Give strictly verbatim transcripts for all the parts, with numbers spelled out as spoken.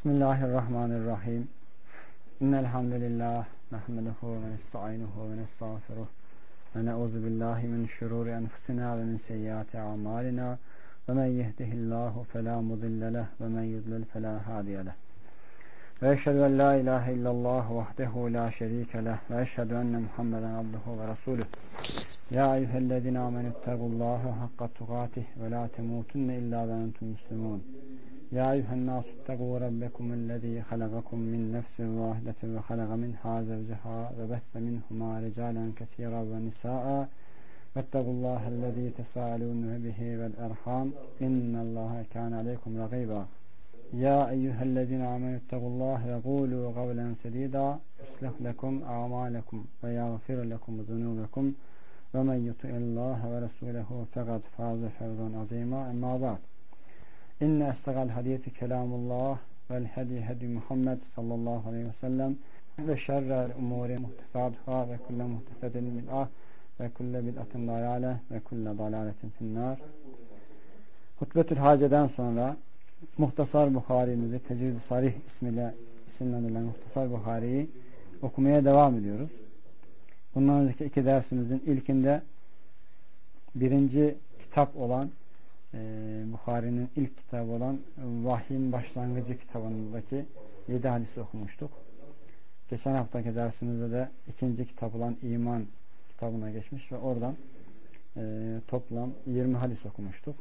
Bismillahirrahmanirrahim. İnnel hamdelellahi nahmeduhu ve nestainuhu ve nestağfiruh ve na'udzu billahi min şururi enfusina ve min seyyiati a'malina ve men yehdihillahu fela mudille leh ve men yudlil fela hadiye leh. Ve eşhedü en la ilahe illallah vahdehu la şerike leh ve eşhedü enne Muhammeden abduhu ve resuluh. Ya eyyühellezine amenüttegullaha hakka tukatih ve la temutunne illa ve entum muslimun. Ya eyyühennâsü ittegû rabbekumüllezî halagakum min nefsin vâhidetin ve halaga minhâ zevceha ve besse minhumâ ricâlen kesîran ve nisâ'a vettegullâhellezî tesâlûne bihi vel erhâm innallâhe kâne aleykum ragîbâ. Ya eyyühellezîne amenüttegullâhe ve gûlû gavlen sedîdâ yuslih lekum a'mâlekum ve yağfir lekum zunûbekum ve men yuti'illâhe ve resûlehu fekad fâze fevzan azîmâ emmâ ba'd. İnne estegal hadisi kelamullah vel hedi hedi Muhammed sallallahu aleyhi ve sellem ve şerrel umuri muhtesatuhâ ve kulle muhtesedin bid'ah ve kulle bid'atin dalâle ve kulle dalâletin finnâr. Hutbetül Hace'den sonra Muhtasar Bukhari'mizi Tecrid-i Sarih ismiyle isimlendirilen Muhtasar Bukhari'yi okumaya devam ediyoruz. Bundan önceki iki dersimizin ilkinde birinci kitap olan Ee, Bukhari'nin ilk kitabı olan Vahyin Başlangıcı kitabındaki yedi hadisi okumuştuk. Geçen haftaki dersimizde de ikinci kitap olan İman kitabına geçmiş ve oradan e, toplam yirmi hadis okumuştuk.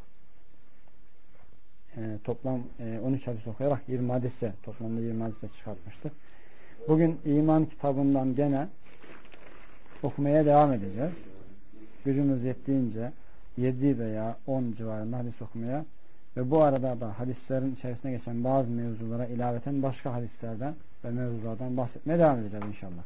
E, toplam e, on üç hadis okuyarak yirmi hadise, toplamda yirmi hadise çıkartmıştık. Bugün İman kitabından gene okumaya devam edeceğiz. Gücümüz yettiğince yedi veya on civarında hadis okumaya ve bu arada da hadislerin içerisine geçen bazı mevzulara ilaveten başka hadislerden ve mevzulardan bahsetmeye devam edeceğiz inşallah.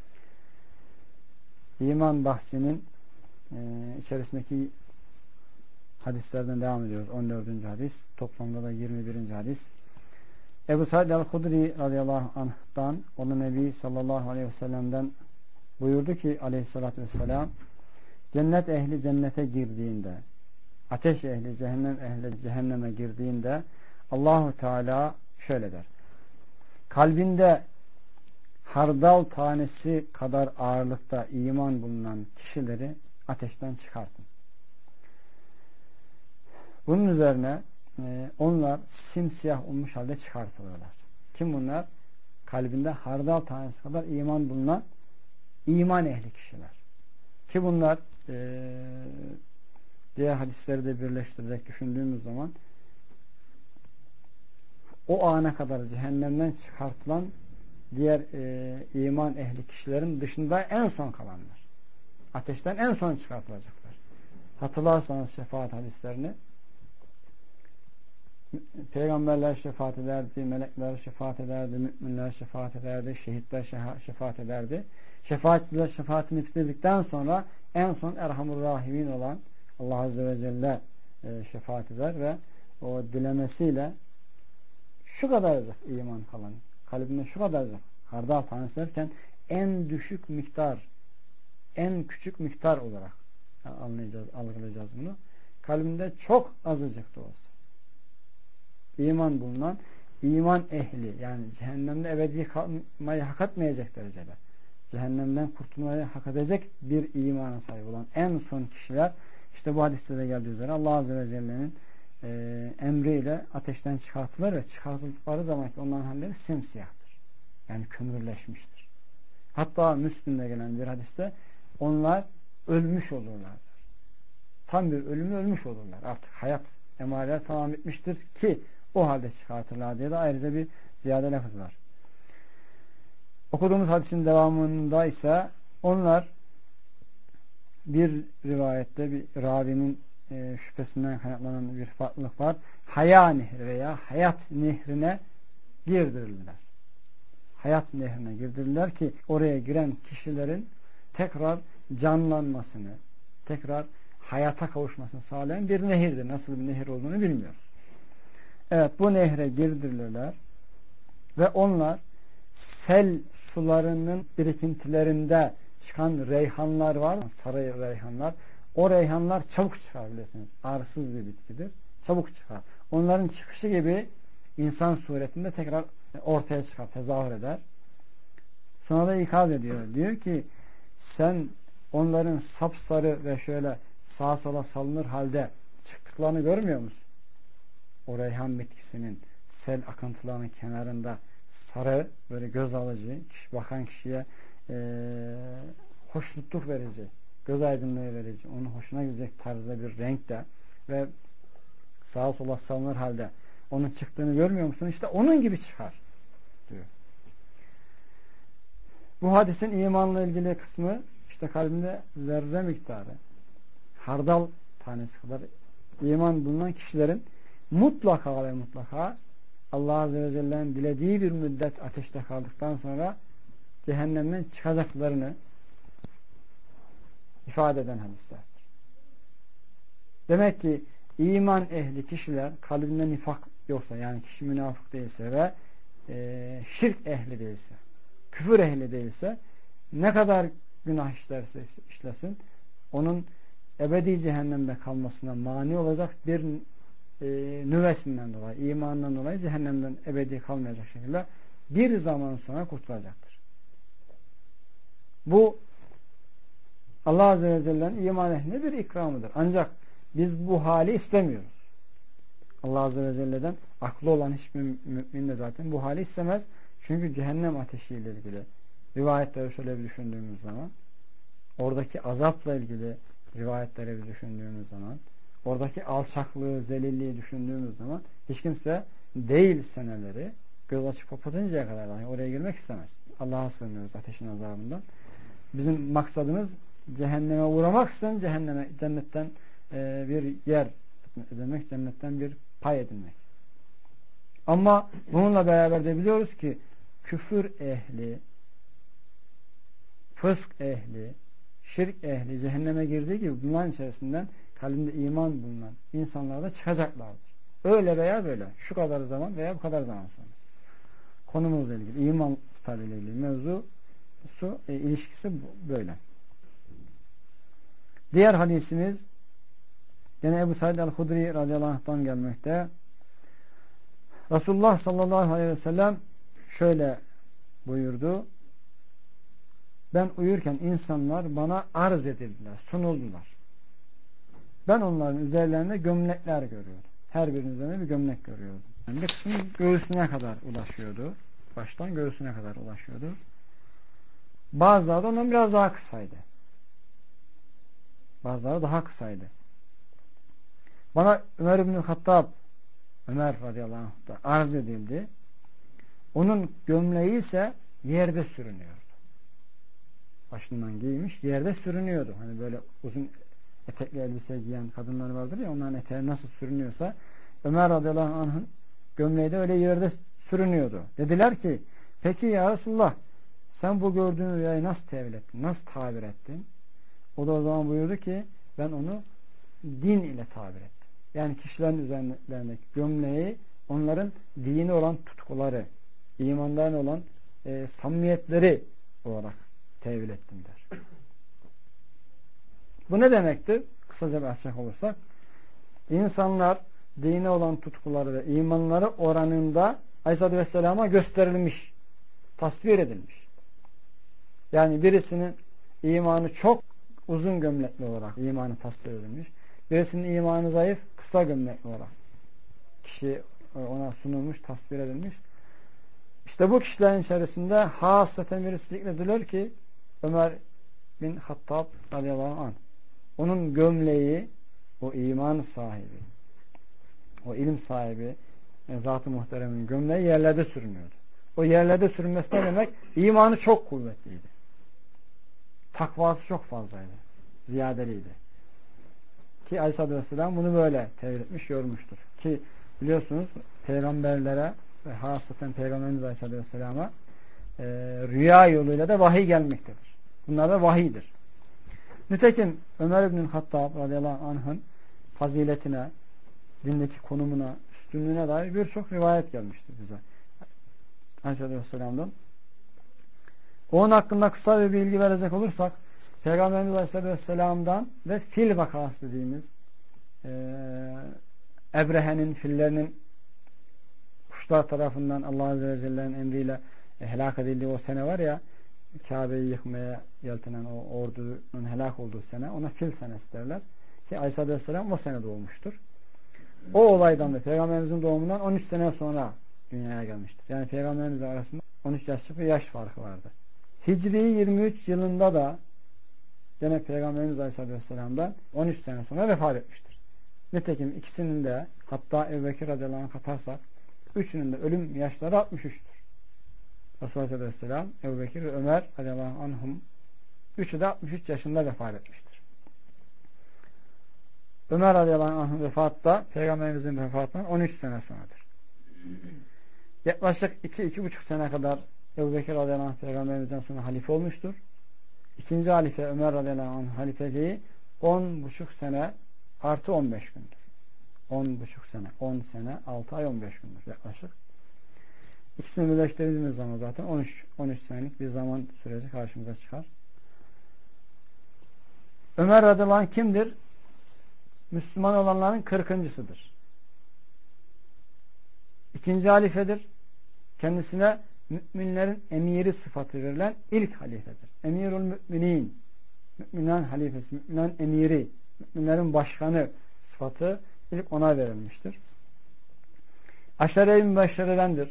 İman bahsinin e, içerisindeki hadislerden devam ediyoruz. on dördüncü hadis. Toplamda da yirmi birinci hadis. Ebu Said el-Hudri radıyallahu anh'tan, onu Nebi sallallahu aleyhi ve sellem'den buyurdu ki aleyhissalatü vesselam, cennet ehli cennete girdiğinde, ateş ehli, cehennem ehli cehenneme girdiğinde Allahu Teala şöyle der: kalbinde hardal tanesi kadar ağırlıkta iman bulunan kişileri ateşten çıkartın. Bunun üzerine e, onlar simsiyah olmuş halde çıkartılıyorlar. Kim bunlar? Kalbinde hardal tanesi kadar iman bulunan iman ehli kişiler. Ki bunlar e, diğer hadisleri de birleştirerek düşündüğümüz zaman o ana kadar cehennemden çıkartılan diğer e, iman ehli kişilerin dışında en son kalanlar. Ateşten en son çıkartılacaklar. Hatırlarsanız şefaat hadislerini, peygamberler şefaat ederdi, melekler şefaat ederdi, müminler şefaat ederdi, şehitler şefaat ederdi. Şefaatçiler şefaatini bitirdikten sonra en son Erhamur Rahimin olan Allah Azze ve Celle e, şefaat eder ve o dilemesiyle şu kadarcık iman kalan, kalbinde şu kadarcık hardal tanesi derken en düşük miktar, en küçük miktar olarak anlayacağız, algılayacağız bunu. Kalbinde çok azıcık da olsa iman bulunan iman ehli, yani cehennemde ebedi kalmayı hak etmeyecek derecede, cehennemden kurtulmayı hak edecek bir imana sahip olan en son kişiler, işte bu hadiste de geldiği üzere Allah Azze ve Celle'nin e, emriyle ateşten çıkartılır ve çıkartıldıkları zaman ki onların halleri simsiyahtır. Yani kömürleşmiştir. Hatta Müslim'de gelen bir hadiste onlar ölmüş olurlar. Tam bir ölümü ölmüş olurlar. Artık hayat emareler tamam bitmiştir ki o halde çıkartırlar diye de ayrıca bir ziyade lafız var. Okuduğumuz hadisin devamında ise onlar bir rivayette bir ravinin e, şüphesinden kaynaklanan bir farklılık var. Haya nehri veya hayat nehrine girdirilirler. Hayat nehrine girdirirler ki oraya giren kişilerin tekrar canlanmasını, tekrar hayata kavuşmasını sağlayan bir nehirdir. Nasıl bir nehir olduğunu bilmiyoruz. Evet, bu nehre girdirilirler ve onlar sel sularının birikintilerinde çıkan reyhanlar var. Sarı reyhanlar. O reyhanlar çabuk çıkar bilirsiniz. Ağrısız bir bitkidir. Çabuk çıkar. Onların çıkışı gibi insan suretinde tekrar ortaya çıkar, tezahür eder. Sonra da ikaz ediyor. Diyor ki sen onların sapsarı ve şöyle sağa sola salınır halde çıktıklarını görmüyor musun? O reyhan bitkisinin sel akıntılarının kenarında sarı, böyle göz alıcı, kişi, bakan kişiye e, hoşnutluk verici, göz aydınlığı verici, onun hoşuna gidecek tarzda bir renkte ve sağa sola salınır halde onun çıktığını görmüyor musun? İşte onun gibi çıkar diyor. Bu hadisin imanla ilgili kısmı işte kalbinde zerre miktarı, hardal tanesi kadar iman bulunan kişilerin mutlaka ve mutlaka Allah Azze ve Celle'nin dilediği bir müddet ateşte kaldıktan sonra cehennemden çıkacaklarını ifade eden hadislerdir. Demek ki iman ehli kişiler kalbinde nifak yoksa, yani kişi münafık değilse ve e, şirk ehli değilse, küfür ehli değilse, ne kadar günah işlerse işlesin onun ebedi cehennemde kalmasına mani olacak bir e, nüvesinden dolayı, imandan dolayı cehennemden ebedi kalmayacak şekilde bir zaman sonra kurtulacaktır. Bu Allah Azze ve Celle'nin iman ehline bir ikramıdır. Ancak biz bu hali istemiyoruz. Allah Azze ve Celle'den aklı olan hiçbir mümin de zaten bu hali istemez. Çünkü cehennem ateşiyle ilgili rivayetleri şöyle bir düşündüğümüz zaman, oradaki azapla ilgili rivayetleri bir düşündüğümüz zaman, oradaki alçaklığı, zelilliği düşündüğümüz zaman hiç kimse değil seneleri göz açıp kapatıncaya kadar dahi oraya girmek istemez. Allah'a sığınıyoruz ateşin azabından. Bizim maksadımız cehenneme uğramaksızın cehenneme, cennetten e, bir yer edinmek, cennetten bir pay edinmek. Ama bununla beraber de biliyoruz ki küfür ehli, fısk ehli, şirk ehli cehenneme girdiği gibi bunların içerisinden kalbinde iman bulunan insanlar da çıkacaklardır. Öyle veya böyle. Şu kadar zaman veya bu kadar zaman sonra. Konumuzla ilgili, iman kitabıyla ilgili mevzu su e, ilişkisi böyle. Diğer hadisimiz yine Ebu Said el-Hudri radıyallahu anh'tan gelmekte. Resulullah sallallahu aleyhi ve sellem şöyle buyurdu. Ben uyurken insanlar bana arz edildiler, sunuldular. Ben onların üzerlerinde gömlekler görüyordum. Her birinin üzerine bir gömlek görüyordum. Yani bir kısmı göğsüne kadar ulaşıyordu. Baştan göğsüne kadar ulaşıyordu. Bazıları da ondan biraz daha kısaydı. Bazıları daha kısaydı. Bana Ömer İbn-i Hattab, Ömer radıyallahu anh da arz edildi. Onun gömleği ise yerde sürünüyordu. Başından giymiş, yerde sürünüyordu. Hani böyle uzun etekli elbise giyen kadınlar vardır ya, onların eteği nasıl sürünüyorsa Ömer radıyallahu anh'ın gömleği de öyle yerde sürünüyordu. Dediler ki, peki ya Resulullah, sen bu gördüğün rüyayı nasıl tevil ettin? Nasıl tabir ettin? O da o zaman buyurdu ki, ben onu din ile tabir ettim. Yani kişilerin üzerlerindeki gömleği onların dini olan tutkuları, imandan olan e, samimiyetleri olarak tevil ettim der. Bu ne demektir? Kısaca bir açacak olursak, insanlar dine olan tutkuları ve imanları oranında Aleyhisselatü Vesselam'a gösterilmiş, tasvir edilmiş. Yani birisinin imanı çok uzun gömlekli olarak imanı tasvir edilmiş. Birisinin imanı zayıf, kısa gömlekli olarak kişi ona sunulmuş, tasvir edilmiş. İşte bu kişilerin içerisinde hasreten birisi zikredilir ki Ömer bin Hattab radıyallahu anh. Onun gömleği, o iman sahibi, o ilim sahibi, Zat-ı Muhterem'in gömleği yerlerde sürünüyordu. O yerlerde sürünmesi ne demek? İmanı çok kuvvetliydi. Takvası çok fazlaydı. Ziyadeliydi. Ki Aleyhisselatü Vesselam bunu böyle tevil etmiş, yormuştur. Ki biliyorsunuz peygamberlere ve hasreten Peygamberimiz Aleyhisselatü Vesselam'a e, rüya yoluyla da vahiy gelmektedir. Bunlar da vahiydir. Nitekim Ömer İbn-i Hattab radıyallahu anh'ın faziletine, dindeki konumuna, üstünlüğüne dair birçok rivayet gelmiştir bize. Aleyhisselatü Vesselam'dan. Onun hakkında kısa bir bilgi verecek olursak, Peygamberimiz Aleyhisselatü Vesselam'dan ve fil vakası dediğimiz e, Ebrehe'nin fillerinin kuşlar tarafından Allah Azze ve Celle'nin emriyle e, helak edildiği o sene var ya, Kabe'yi yıkmaya yeltenen o ordunun helak olduğu sene, ona fil senesi derler. Ki Aleyhisselatü Vesselam o sene doğmuştur. O olaydan da Peygamberimizin doğumundan on üç sene sonra dünyaya gelmiştir. Yani Peygamberimizle arasında on üç yaşlık bir yaş farkı vardı. Hicri yirmi üç yılında da gene Peygamberimiz Aleyhisselatü Vesselam'dan on üç sene sonra vefat etmiştir. Nitekim ikisinin de, hatta Ebu Bekir radıyallahu anh katarsak, üçünün de ölüm yaşları altmış üçtür. Resulullah Aleyhisselatü Vesselam, Ebu Bekir ve Ömer radıyallahu anhum üçü de altmış üç yaşında vefat etmiştir. Ömer radıyallahu anh'ın vefatı da Peygamberimizin vefatından on üç sene sonradır. Yaklaşık iki iki buçuk sene kadar Ebu Bekir radıyallahu anh Peygamberimizden sonra halife olmuştur. İkinci halife Ömer radıyallahu anh halifeliği on buçuk sene artı on beş gündür. on buçuk sene, on sene, altı ay, on beş gündür yaklaşık. İkisini birleştirdiğimiz zaman zaten on üç on üç senelik bir zaman süreci karşımıza çıkar. Ömer radıyallahu anh kimdir? Müslüman olanların kırkıncısıdır. İkinci halifedir. Kendisine müminlerin emiri sıfatı verilen ilk halifedir. Emirul müminin, müminlerin halifesi, müminlerin emiri, müminlerin başkanı sıfatı ilk ona verilmiştir. Aşere-i mübeşşeredendir.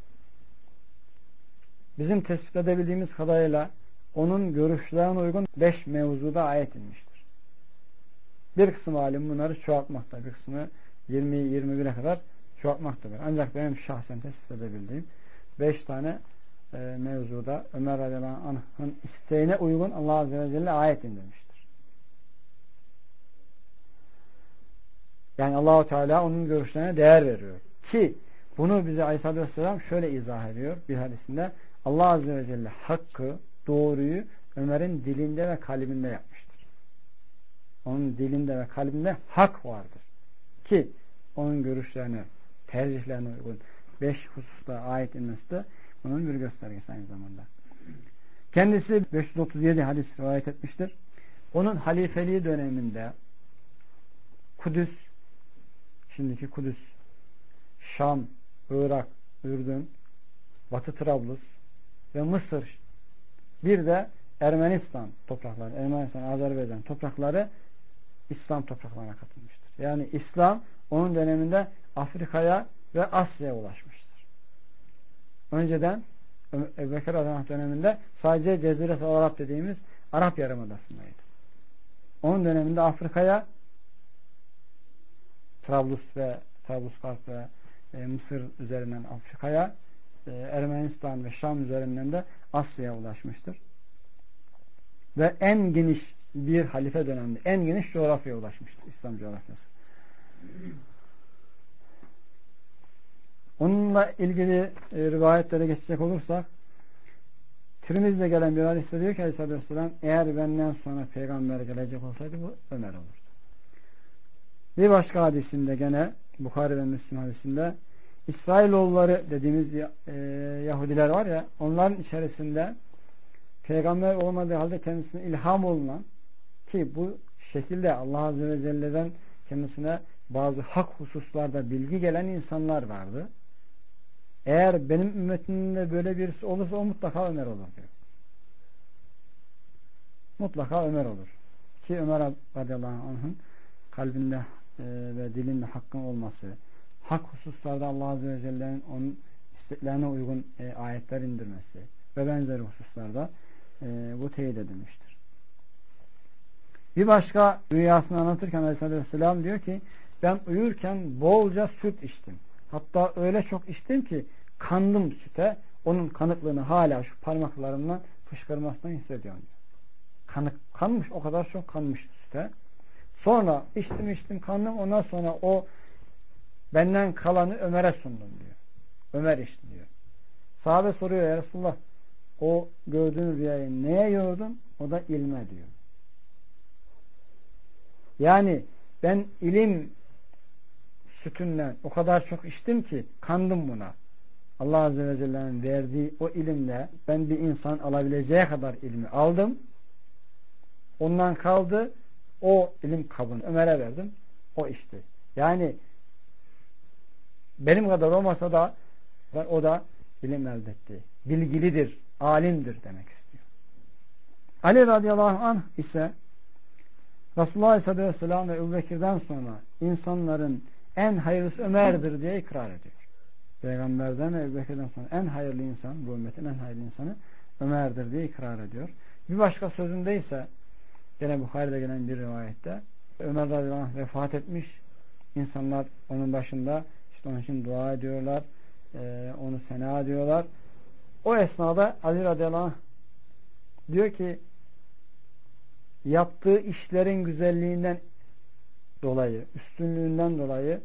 Bizim tespit edebildiğimiz kadarıyla onun görüşlerine uygun beş mevzuda ayet inmiştir. Bir kısım alim bunları çoğaltmakta, bir kısmı yirmi yirmi bire kadar çoğaltmaktadır. Ancak benim şahsen tespit edebildiğim beş tane e, mevzuda Ömer radıyallahu anh'ın isteğine uygun Allah Azze ve Celle ayet indirmiştir. Yani Allah-u Teala onun görüşlerine değer veriyor. Ki bunu bize Aleyhisselatü Vesselam şöyle izah ediyor bir hadisinde: Allah Azze ve Celle hakkı, doğruyu Ömer'in dilinde ve kalbinde yapmıştır. Onun dilinde ve kalbinde hak vardır. Ki onun görüşlerine, tercihlerine uygun beş hususta ayet inmesi de bunun bir göstergesi aynı zamanda. Kendisi beş yüz otuz yedi hadis rivayet etmiştir. Onun halifeliği döneminde Kudüs, şimdiki Kudüs, Şam, Irak, Ürdün, Batı Trablus ve Mısır, bir de Ermenistan toprakları, Ermenistan, Azerbaycan toprakları İslam topraklarına katılmıştır. Yani İslam onun döneminde Afrika'ya ve Asya'ya ulaşmıştır. Önceden Ebu Bekir radıyallahu anh döneminde sadece Ceziret-i Arap dediğimiz Arap Yarımadası'ndaydı. Onun döneminde Afrika'ya, Trablus ve Trablusgarp ve e, Mısır üzerinden Afrika'ya, e, Ermenistan ve Şam üzerinden de Asya'ya ulaşmıştır. Ve en geniş bir halife döneminde en geniş coğrafyaya ulaşmıştır. İslam coğrafyası. Onunla ilgili e, rivayetlere geçecek olursak, Tirmiz'de gelen bir hadiste diyor ki Aleyhisselatü Vesselam, eğer benden sonra peygamber gelecek olsaydı bu Ömer olurdu. Bir başka hadisinde gene Bukhari ve Müslim hadisinde İsrailoğulları dediğimiz e, Yahudiler var ya, onların içerisinde peygamber olmadığı halde kendisine ilham olunan, ki bu şekilde Allah Azze ve Celle'den kendisine bazı hak hususlarda bilgi gelen insanlar vardı. Eğer benim ümmetimde böyle birisi olursa o mutlaka Ömer olur diyor. Mutlaka Ömer olur. Ki Ömer radıyallahu anh'ın kalbinde e, ve dilinde hakkın olması, hak hususlarda Allah Azze ve Celle'nin onun isteklerine uygun e, ayetler indirmesi ve benzeri hususlarda e, bu teyit edilmiştir. Bir başka rüyasını anlatırken Aleyhisselatü Vesselam diyor ki, ben uyurken bolca süt içtim. Hatta öyle çok içtim ki kandım süte, onun kanıklığını hala şu parmaklarımla fışkırmasını hissediyorum diyor. Kanık, kanmış, o kadar çok kanmış süte. Sonra içtim içtim kandım, ondan sonra o benden kalanı Ömer'e sundum diyor. Ömer içti diyor. Sahabe soruyor, ya Resulullah, o gördüğün rüyayı neye yordun? O da ilme diyor. Yani ben ilim sütünden o kadar çok içtim ki kandım buna. Allah Azze ve Celle'nin verdiği o ilimle ben bir insan alabileceği kadar ilmi aldım. Ondan kaldı, o ilim kabını Ömer'e verdim. O içti. Yani benim kadar olmasa da O da ilim elde etti. Bilgilidir, alimdir demek istiyor. Ali radıyallahu anh ise Resulullah aleyhisselatü vesselam ve Ebu Bekir'den sonra insanların en hayırlısı Ömer'dir diye ikrar ediyor. Peygamberden ve Ebu Bekir'den sonra en hayırlı insan, bu ümmetin en hayırlı insanı Ömer'dir diye ikrar ediyor. Bir başka sözünde ise gene Bukhari'de gelen bir rivayette Ömer radıyallahu anh vefat etmiş. İnsanlar onun başında işte onun için dua ediyorlar. E, onu sena ediyorlar. O esnada Ali radıyallahu anh diyor ki yaptığı işlerin güzelliğinden dolayı, üstünlüğünden dolayı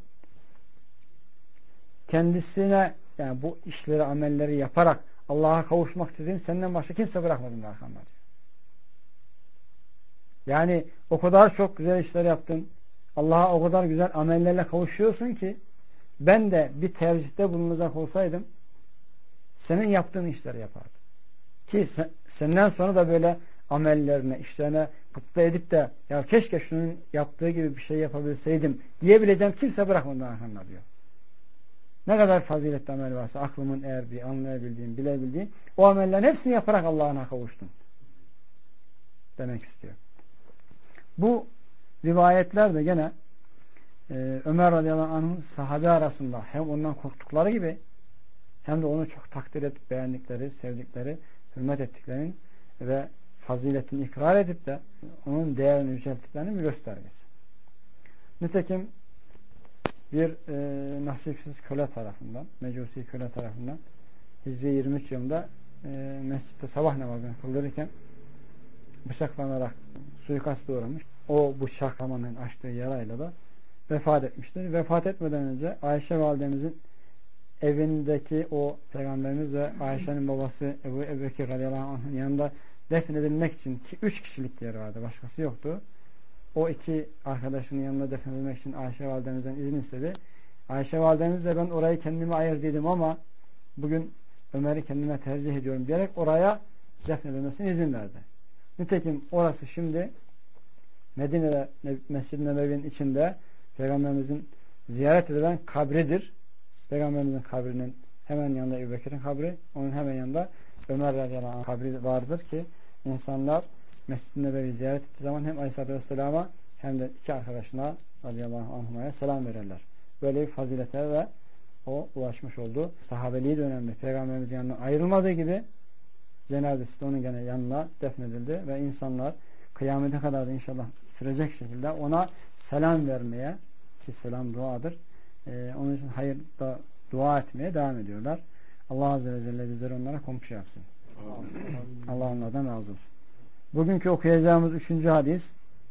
kendisine, yani bu işleri, amelleri yaparak Allah'a kavuşmak istediğim senden başka kimse bırakmadım arkamda diyor. Yani o kadar çok güzel işler yaptın, Allah'a o kadar güzel amellerle kavuşuyorsun ki ben de bir tercihte bulunacak olsaydım senin yaptığın işleri yapardım. Ki sen, senden sonra da böyle amellerine, işlerine kutlu edip de ya keşke şunun yaptığı gibi bir şey yapabilseydim diyebileceğim kimse bırakmadı arkamda diyor. Ne kadar faziletli amel varsa aklımın erdiği, anlayabildiğim, bilebildiğim o amellerin hepsini yaparak Allah'ına kavuştum demek istiyor. Bu rivayetler de gene e, Ömer radıyallahu anh'ın sahabe arasında hem ondan korktukları gibi hem de onu çok takdir edip beğendikleri, sevdikleri, hürmet ettiklerinin ve faziletini ikrar edip de onun değerini yücelttiklerinin bir göstergesi. Nitekim bir e, nasipsiz köle tarafından, mecusi köle tarafından Hicri yirmi üç yılında e, mescitte sabah namazını kıldırırken bıçaklanarak suikasta uğramış. O bıçaklamanın açtığı yarayla da vefat etmiştir. Vefat etmeden önce Ayşe validemizin evindeki o Peygamberimiz ve Ayşe'nin babası Ebu Ebubekir radıyallahu anh'ın yanında defnedilmek için ki üç kişilik yer vardı. Başkası yoktu. O iki arkadaşının yanında defnedilmek için Ayşe validemizden izin istedi. Ayşe validemiz de ben orayı kendime ayırdıydım ama bugün Ömer'i kendime tercih ediyorum diyerek oraya defnedilmesine izin verdi. Nitekim orası şimdi Medine'de Mescid-i Nebevi'nin içinde Peygamberimizin ziyaret edilen kabridir. Peygamberimizin kabrinin hemen yanında Ebu Bekir'in kabri, onun hemen yanında Ömer radıyallahu anh kabri vardır ki insanlar Mescid-i Nebevi'yi ziyaret ettiği zaman hem Aleyhisselatü Vesselam'a hem de iki arkadaşına radıyallahu anhuma'ya selam verirler. Böyle bir fazilete ve o ulaşmış oldu. Sahabeliği dönemde Peygamberimizin yanına ayrılmadığı gibi cenazesi de onun gene yanına defnedildi ve insanlar kıyamete kadar da inşallah sürecek şekilde ona selam vermeye, ki selam duadır, ee, onun için hayırda dua etmeye devam ediyorlar. Allah Azze ve Celle bizleri onlara komşu yapsın. Allah onlardan razı olsun. Bugünkü okuyacağımız üçüncü hadis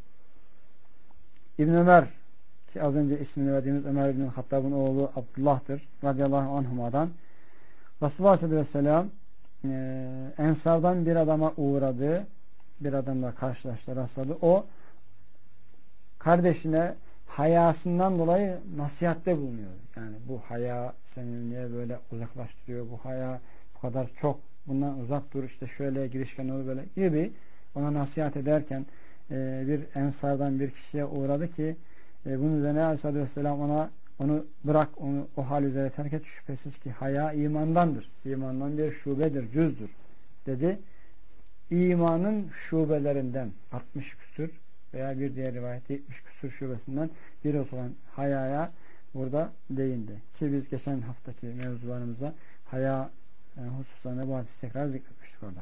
İbn Ömer, ki az önce ismini verdiğimiz Ömer İbn Hattab'ın oğlu Abdullah'tır radıyallahu anhuma'dan. Resulullah Aleyhisselatü Vesselam e, Ensardan bir adama uğradı, bir adamla karşılaştı, rastladı. O kardeşine hayasından dolayı nasihatte bulunuyor. Yani bu haya seni niye böyle uzaklaştırıyor, bu haya bu kadar çok, bundan uzak dur, işte şöyle girişken olur böyle gibi ona nasihat ederken e, bir ensardan bir kişiye uğradı ki e, bunun üzerine Aleyhisselatü Vesselam ona onu bırak, onu o hal üzere terk et, şüphesiz ki haya imandandır. İmandan bir şubedir, cüzdür dedi. İmanın şubelerinden altmış küsür veya bir diğer rivayette yetmiş küsur şubesinden biri olan hayaya burada değindi. Ki biz geçen haftaki mevzularımızda haya yani hususlarında bu hadisi tekrar zikretmiştik orada.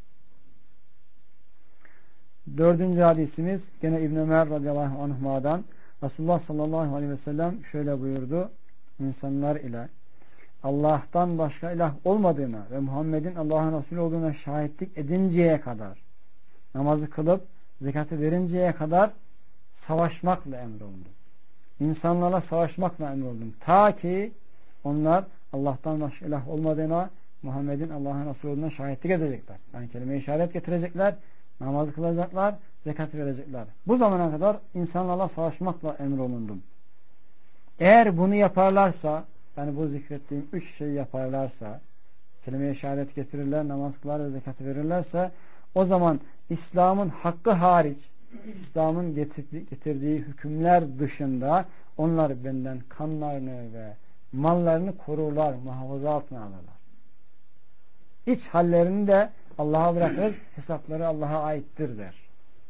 Dördüncü hadisimiz gene İbn Ömer radıyallahu anhuma'dan. Resulullah sallallahu aleyhi ve sellem şöyle buyurdu: insanlar ile Allah'tan başka ilah olmadığına ve Muhammed'in Allah'ın Resulü olduğuna şahitlik edinceye kadar, namazı kılıp zekatı verinceye kadar savaşmakla emrolundum. İnsanlarla savaşmakla emrolundum. Ta ki onlar Allah'tan başka ilah olmadığına, Muhammed'in Allah'ın Resulü olduğuna şahitlik edecekler. Yani kelime-i şehadet getirecekler, namazı kılacaklar, zekatı verecekler. Bu zamana kadar insanlarla savaşmakla emrolundum. Eğer bunu yaparlarsa, yani bu zikrettiğim üç şeyi yaparlarsa, kelime-i şehadet getirirler, namaz kılar ve zekatı verirlerse, o zaman İslam'ın hakkı hariç, İslam'ın getirdiği, getirdiği hükümler dışında onlar benden kanlarını ve mallarını korurlar, muhafaza altına alırlar. İç hallerini de Allah'a bırakırız, hesapları Allah'a aittir der.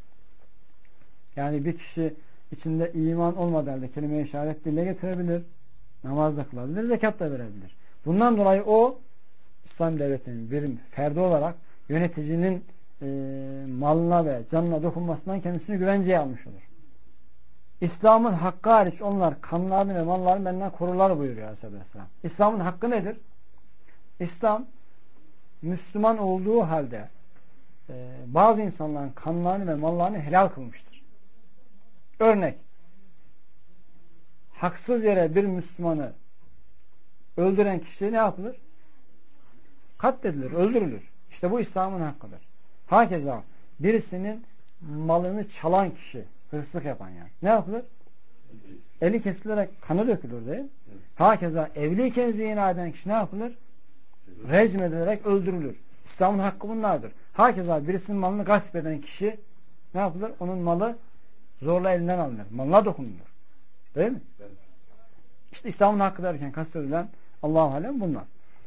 Yani bir kişi içinde iman olmadığı halde kelime-i şehadet dile getirebilir, namaz da kılabilir, zekat da verebilir. Bundan dolayı o İslam devletinin bir ferdi olarak yöneticinin e, malına ve canına dokunmasından kendisini güvenceye almış olur. İslam'ın hakkı hariç onlar kanlarını ve mallarını benden korurlar buyuruyor Aleyhisselam. İslam'ın hakkı nedir? İslam Müslüman olduğu halde e, bazı insanların kanlarını ve mallarını helal kılmıştır. Örnek, haksız yere bir Müslümanı öldüren kişi ne yapılır? Katledilir, öldürülür. İşte bu İslam'ın hakkıdır. Hakeza birisinin malını çalan kişi, hırsızlık yapan yani, ne yapılır? Eli kesilerek kanı dökülür değil mi? Hakeza evliyken zina eden kişi ne yapılır? Recm edilerek öldürülür. İslam'ın hakkı bunlardır. Hakeza birisinin malını gasp eden kişi ne yapılır? Onun malı zorla elinden alınır. Malına dokunulur. Değil mi? İşte İslam'ın hakkı derken kastedilen Allah-u Alem bunlar.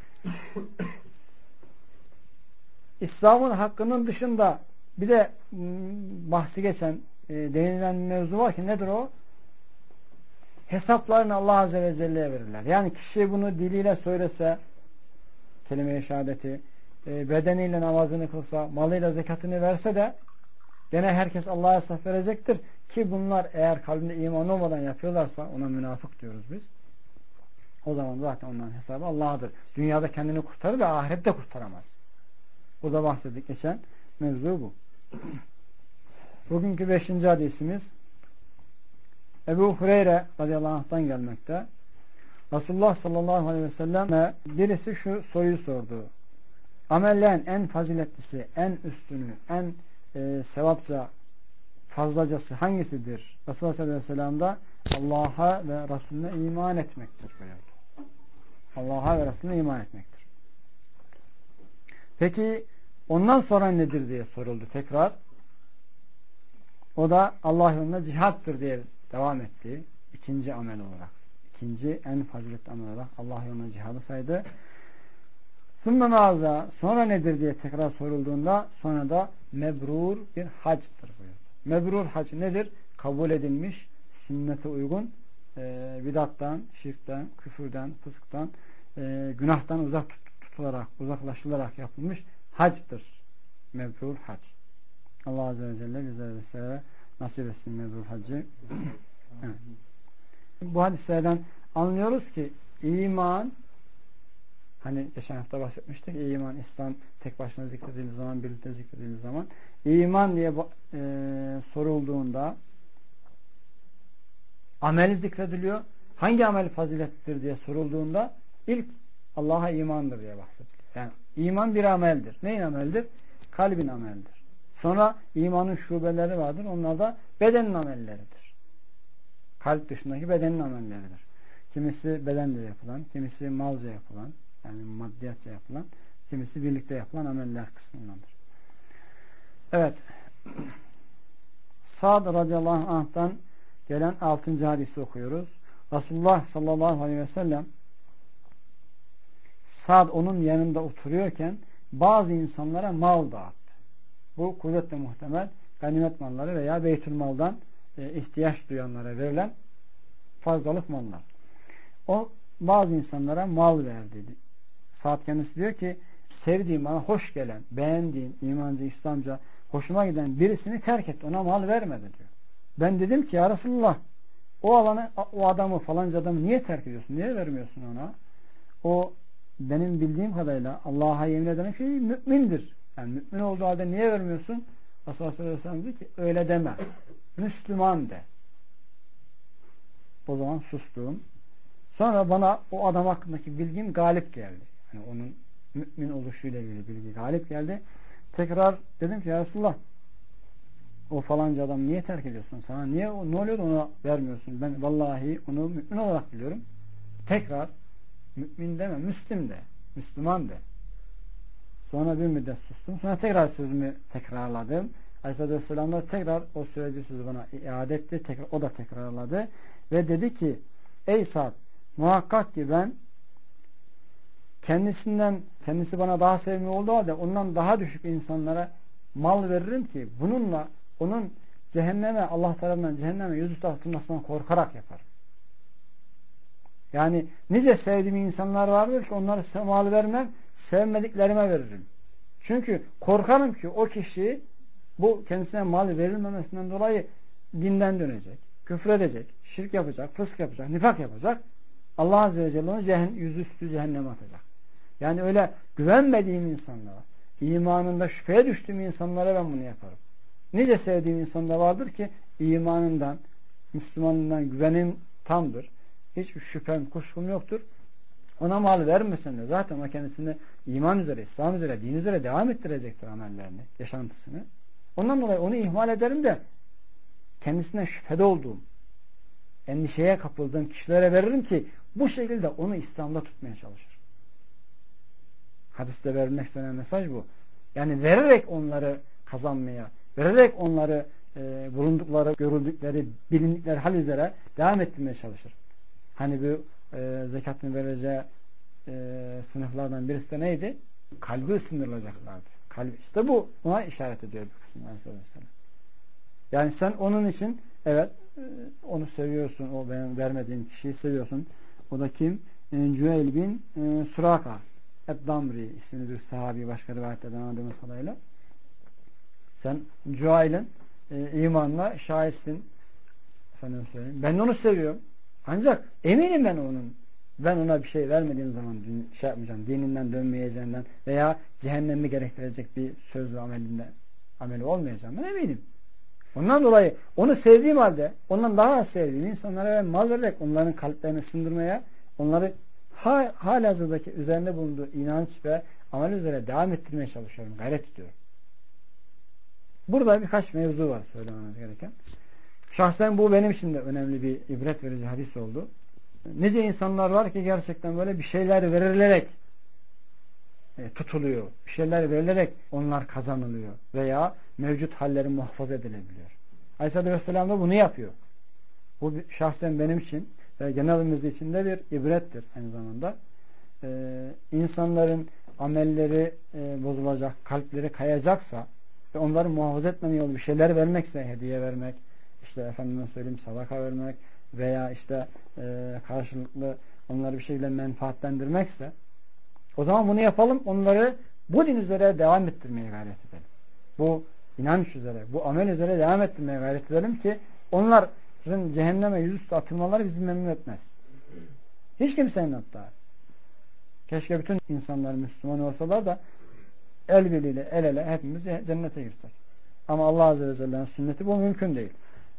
İslam'ın hakkının dışında bir de bahsi geçen e, değinilen bir mevzu var ki nedir o? Hesaplarını Allah Azze ve Celle'ye verirler. Yani kişi bunu diliyle söylese, kelime-i şehadeti, e, bedeniyle namazını kılsa, malıyla zekatını verse de gene herkes Allah'a hesap verecektir. Ki bunlar eğer kalbinde iman olmadan yapıyorlarsa ona münafık diyoruz biz. O zaman zaten onların hesabı Allah'adır. Dünyada kendini kurtarır ve ahirette kurtaramaz. Bu da bahsettik geçen mevzu bu. Bugünkü beşinci hadisimiz Ebu Hureyre radıyallahu anh'tan gelmekte. Resulullah sallallahu aleyhi ve selleme birisi şu soruyu sordu. Amellerin en faziletlisi, en üstünü, en e, sevapça, fazlacası hangisidir? Resulullah sallallahu aleyhi ve sellem de Allah'a ve Resulüne iman etmektir buyurdu. Allah'a ve Resulüne iman etmektir. Peki ondan sonra nedir diye soruldu tekrar. O da Allah yolunda cihattır diye devam etti. İkinci amel olarak. İkinci en faziletli amel olarak Allah yolunda cihadı saydı. Sümme mâzâ, sonra nedir diye tekrar sorulduğunda sonra da mebrur bir hacdır buyurdu. Mebrur hac nedir? Kabul edilmiş, sünnete uygun, e, bidattan, şirkten, küfürden, fısktan, e, günahtan uzak tutularak, uzaklaşılarak yapılmış hacdır. Mebrur hac. Allah Azze ve Celle bize ve size nasip etsin mebrur hacı. Evet. Bu hadislerden anlıyoruz ki iman, hani geçen hafta bahsetmiştik, iman, İslam tek başına zikredildiği zaman, birlikte zikredildiği zaman, iman diye e, sorulduğunda amel zikrediliyor. Hangi amel faziletlidir diye sorulduğunda ilk Allah'a imandır diye bahsediliyor. Yani iman bir ameldir. Neyin ameldir? Kalbin ameldir. Sonra imanın şubeleri vardır. Onlar da bedenin amelleridir. Kalp dışındaki bedenin amelleridir. Kimisi bedenle yapılan, kimisi malca yapılan, yani maddiyatça yapılan, kimisi birlikte yapılan ameller kısmındandır. Evet. Sa'd radıyallahu anh'tan gelen altıncı hadisi okuyoruz. Resulullah sallallahu aleyhi ve sellem Sa'd onun yanında oturuyorken bazı insanlara mal dağıttı. Bu kuvvetle muhtemel ganimet malları veya beytülmaldan e, ihtiyaç duyanlara verilen fazlalık mallar. O bazı insanlara mal verdi. Sa'd kendisi diyor ki sevdiğim, bana hoş gelen, beğendiğim, imancı, İslamca hoşuma giden birisini terk etti. Ona mal vermedi diyor. Ben dedim ki ya Resulullah, o alanı, o adamı, falanca adamı niye terk ediyorsun? Niye vermiyorsun ona? O benim bildiğim kadarıyla Allah'a yemin eden şey mümindir. Yani mümin olduğu halde niye vermiyorsun? Resulullah sallallahu aleyhi ve sellem diyor ki öyle deme. Müslüman de. O zaman sustum. Sonra bana o adam hakkındaki bilgim galip geldi. Yani onun mümin oluşuyla ilgili bilgi galip geldi. Tekrar dedim ki ya Resulullah, o falanca adam niye terk ediyorsun? Sana niye, ne oluyor da ona vermiyorsun? Ben vallahi onu mümin olarak biliyorum. Tekrar mümin deme, Müslim de. Müslüman de. Sonra bir müddet sustum. Sonra tekrar sözümü tekrarladım. Aleyhisselatü Vesselam da tekrar o söylediği sözü bana iade etti. Tekrar, o da tekrarladı. Ve dedi ki ey Sa'd, muhakkak ki ben kendisinden, kendisi bana daha sevimli olduğu halde ondan daha düşük insanlara mal veririm ki bununla onun cehenneme, Allah tarafından cehenneme yüzüstü atılmasından korkarak yaparım. Yani nice sevdiğim insanlar vardır ki onlara mal vermem, sevmediklerime veririm. Çünkü korkarım ki o kişi bu kendisine mal verilmemesinden dolayı dinden dönecek, küfredecek, şirk yapacak, fısk yapacak, nifak yapacak. Allah Azze ve Celle onu cehen, yüzüstü cehenneme atacak. Yani öyle güvenmediğim insanlara, imanında şüpheye düştüğüm insanlara ben bunu yaparım. Nice sevdiğim insanlar vardır ki imanından, Müslümanından güvenim tamdır. Hiçbir şüphem, kuşkum yoktur. Ona mal vermesen de zaten o kendisini iman üzere, İslam üzere, din üzere devam ettirecektir amellerini, yaşantısını. Ondan dolayı onu ihmal ederim de kendisinden şüphede olduğum, endişeye kapıldığım kişilere veririm ki bu şekilde onu İslam'da tutmaya çalışır. Hadiste verilmek istenen mesaj bu. Yani vererek onları kazanmaya, vererek onları e, bulundukları, görüldükleri, bilindikleri hal üzere devam ettirmeye çalışır. Hani bu e, zekatın vereceği e, sınıflardan birisi de neydi? Kalbi ısındırılacaklardı. Kalbi. İşte bu ona işaret ediyor bir kısım. Yani sen onun için evet e, onu seviyorsun. O benim vermediğim kişiyi seviyorsun. O da kim? E, Cüeyl bin e, Suraka Ed-Damri isimli bir sahabi, başka rivayetlerden anladığımız kadarıyla. Sen Cüeyl'in e, imanla şahitsin. Efendim söyleyeyim. Ben onu seviyorum. Ancak eminim ben onun, ben ona bir şey vermediğim zaman şey yapmayacağım, dininden dönmeyeceğinden veya cehennemi gerektirecek bir söz ve amelinde, ameli olmayacağım. Ben eminim. Ondan dolayı onu sevdiğim halde ondan daha az sevdiğim insanlara ben mal vererek onların kalplerini ısındırmaya, onları ha, halihazırdaki üzerinde bulunduğu inanç ve amel üzere devam ettirmeye çalışıyorum. Gayret ediyorum. Burada birkaç mevzu var söylememiz gereken. Şahsen bu benim için de önemli bir ibret verici hadis oldu. Nice insanlar var ki gerçekten böyle bir şeyler verilerek e, tutuluyor. Bir şeyler verilerek onlar kazanılıyor. Veya mevcut halleri muhafaza edilebiliyor. Aleyhisselatü Vesselam da bunu yapıyor. Bu şahsen benim için ve genelimiz için de bir ibrettir aynı zamanda. Ee, insanların amelleri e, bozulacak, kalpleri kayacaksa ve onları muhafaza etmenin yolu bir şeyler vermekse, hediye vermek, işte efendime söyleyeyim sadaka vermek veya işte e, karşılıklı onları bir şekilde menfaatlendirmekse o zaman bunu yapalım. Onları bu din üzere devam ettirmeye gayret edelim. Bu inanç üzere, bu amel üzere devam ettirmeye gayret edelim ki onların cehenneme yüzüstü atılmaları bizi memnun etmez. Hiç kimsenin hatta. Keşke bütün insanlar Müslüman olsalar da el birliğiyle, el ele hepimiz cennete girsek. Ama Allah Azze ve Celle'nin sünneti bu mümkün değil.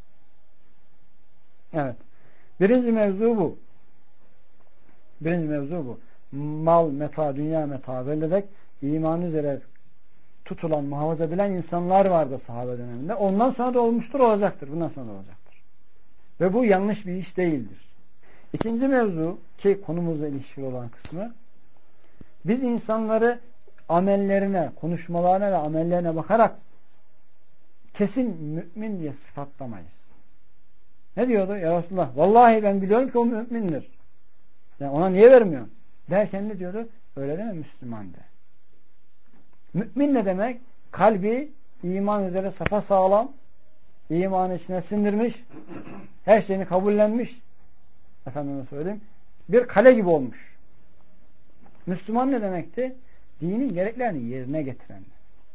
Evet. Birinci mevzu bu. Birinci mevzu bu. Mal, meta, dünya meta verilerek iman üzere tutulan, muhafaza edilen insanlar vardı sahabe döneminde. Ondan sonra da olmuştur, olacaktır. Bundan sonra da olacaktır. Ve bu yanlış bir iş değildir. İkinci mevzu ki konumuzla ilişkili olan kısmı, biz insanları amellerine, konuşmalarına ve amellerine bakarak kesin mümin diye sıfatlamayız. Ne diyordu? Ya Resulullah, vallahi ben biliyorum ki o mümindir. Yani ona niye vermiyorsun? Derken ne diyordu? Öyle deme, Müslüman de. Mümin ne demek? Kalbi iman üzere sapasağlam, imanı içine sindirmiş, her şeyini kabullenmiş, efendime söyleyeyim, bir kale gibi olmuş. Müslüman ne demekti? Dinin gereklerini yerine getiren.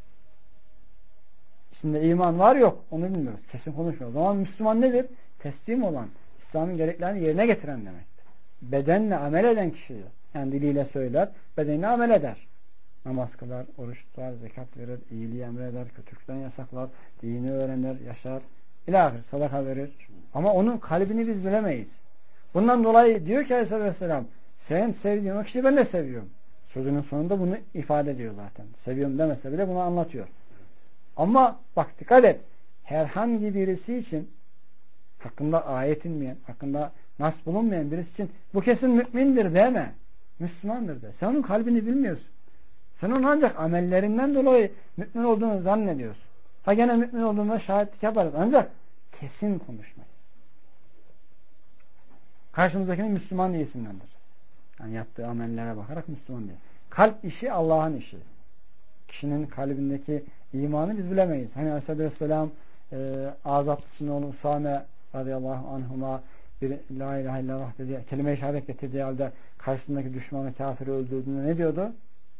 Şimdi iman var yok onu bilmiyoruz. Kesin konuşmuyoruz. O zaman Müslüman nedir? Teslim olan, İslam'ın gereklerini yerine getiren demektir. Bedenle amel eden kişi. Yani diliyle söyler, bedenle amel eder. Namaz kılar, oruç tutar, zekat verir, iyiliği emreder, kötülükten yasaklar, dini öğrenir, yaşar, ilahir sadaka verir. Ama onun kalbini biz bilemeyiz. Bundan dolayı diyor ki Aleyhisselatü Vesselam, sen sevdiğin o kişiyi ben de seviyorum. Sözünün sonunda bunu ifade ediyor zaten. Seviyorum demese bile bunu anlatıyor. Ama bak dikkat et. Herhangi birisi için hakkında ayet inmeyen, hakkında nas bulunmayan birisi için bu kesin mümindir deme. Müslümandır de. Sen onun kalbini bilmiyorsun. Sen onun ancak amellerinden dolayı mümin olduğunu zannediyorsun. Ha gene mümin olduğuna şahitlik yaparız. Ancak kesin konuşmayız. Karşımızdakini Müslüman diye isimlendiririz. Yani yaptığı amellere bakarak Müslüman diye. Kalp işi Allah'ın işi. Kişinin kalbindeki imanı biz bilemeyiz. Hani Aleyhisselam e, azatlısının oğlu Usame radıyallahu anhuma bir la ilahe illallah dedi, kelime-i şehadet getirdiği halde karşısındaki düşmanı, kafiri öldürdüğünde ne diyordu?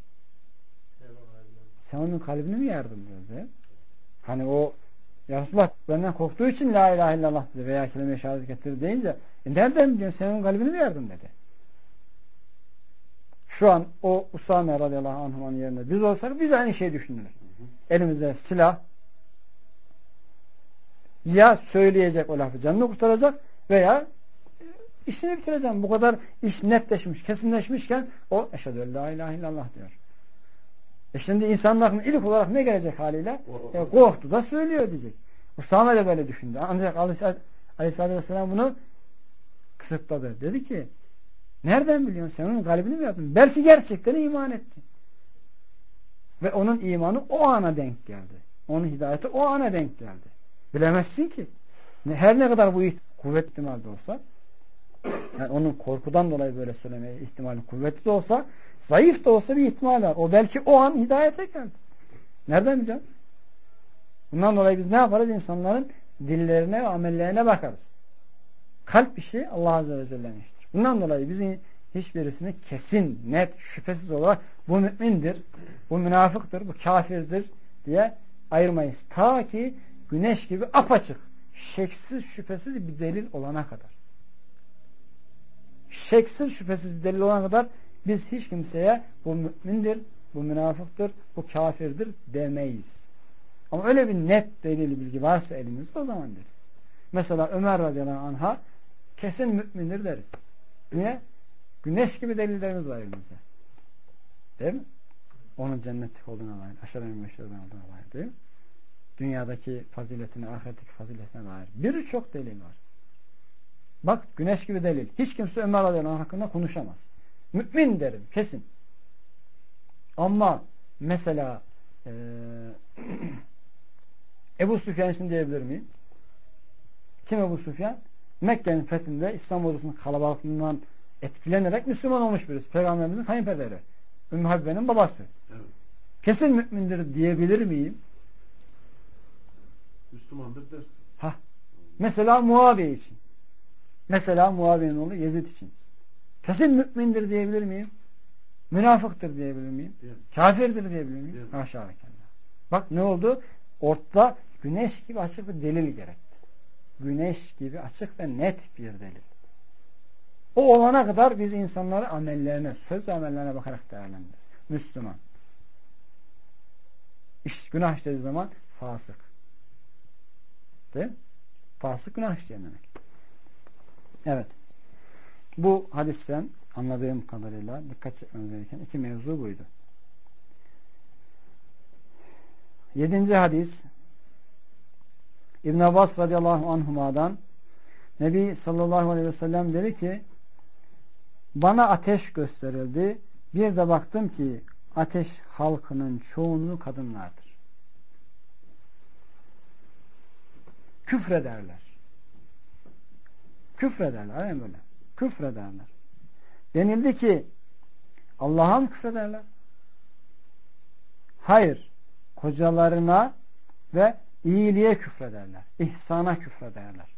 Sen onun kalbini mi yardın diyordu. Hani o ya Resulullah benden korktuğu için la ilahe illallah dedi veya kelime-i şehadet getirdi deyince e nereden biliyorsun? Sen onun kalbini mi yardın dedi. Şu an o Usame radıyallahu anh'ın yerinde biz olsak biz aynı şeyi düşünürüz. Elimizde silah ya söyleyecek o lafı canını kurtaracak veya işini bitireceğim. Bu kadar iş netleşmiş, kesinleşmişken o eşhedü en la ilahe illallah diyor. E şimdi insanın aklına ilk olarak ne gelecek haliyle? E, korktu da söylüyor diyecek. Usame de böyle düşündü. Ancak Aleyhisselatü Vesselam bunu kısıtladı. Dedi ki nereden biliyorsun? Sen onun kalbini mi yaptın? Belki gerçekten iman etti. Ve onun imanı o ana denk geldi. Onun hidayeti o ana denk geldi. Bilemezsin ki. Her ne kadar bu kuvvetli ihtimalde olsa, yani onun korkudan dolayı böyle söylemeye ihtimali kuvvetli de olsa, zayıf da olsa bir ihtimal var. O belki o an hidayete geldi. Nereden biliyorsun? Bundan dolayı biz ne yaparız? İnsanların dillerine ve amellerine bakarız. Kalp işi Allah Azze ve Celle'nin işidir. Bundan dolayı bizim hiçbirisini kesin, net, şüphesiz olarak bu mümindir, bu münafıktır, bu kafirdir diye ayırmayız. Ta ki güneş gibi apaçık, şeksiz, şüphesiz bir delil olana kadar. Şeksiz, şüphesiz bir delil olana kadar biz hiç kimseye bu mümindir, bu münafıktır, bu kafirdir demeyiz. Ama öyle bir net delil bilgi varsa elimizde o zaman deriz. Mesela Ömer radıyallahu anh'a kesin mümindir deriz. Niye? Güneş gibi delillerimiz var elimizde. Değil mi? Onun cennetlik olduğuna dair, aşağıdan meşhurdan olduğuna dair değil mi? Dünyadaki faziletine, ahiretteki faziletine dair birçok delil var. Bak güneş gibi delil. Hiç kimse Ömer radıyallahu anh hakkında konuşamaz. Mümin derim kesin. Ama mesela e, Ebu Süfyan için diyebilir miyim? Kim Ebu Süfyan? Mekke'nin fethinde İslam ordusunun kalabalığından etkilenerek Müslüman olmuş birisi. Peygamberimizin kayınpederi. Ümmü Habibe'nin babası. Evet. Kesin mümindir diyebilir miyim? Müslümandır dersin. Ha. Mesela Muaviye için. Mesela Muaviye'nin oğlu Yezid için. Kesin mümindir diyebilir miyim? Münafıktır diyebilir miyim? Evet. Kafirdir diyebilir miyim? Evet. Haşa ve kella. Bak ne oldu? Ortada güneş gibi açık bir delil gerekti. Güneş gibi açık ve net bir delil. O olana kadar biz insanları amellerine, söz ve amellerine bakarak değerlendiririz. Müslüman. İş, günah işlediği zaman fasık. Değil mi? Fasık günah işleyen demek. Evet. Bu hadisten anladığım kadarıyla dikkat çekmemiz gereken iki mevzu buydu. Yedinci hadis İbn Abbas radıyallahu anhuma'dan Nebi sallallahu aleyhi ve sellem dedi ki bana ateş gösterildi. Bir de baktım ki ateş halkının çoğunluğu kadınlardır. Küfrederler. Küfrederler. Aynen böyle. Küfrederler. Denildi ki Allah'a mı küfrederler? Hayır. Kocalarına ve iyiliğe küfrederler. İhsana küfrederler.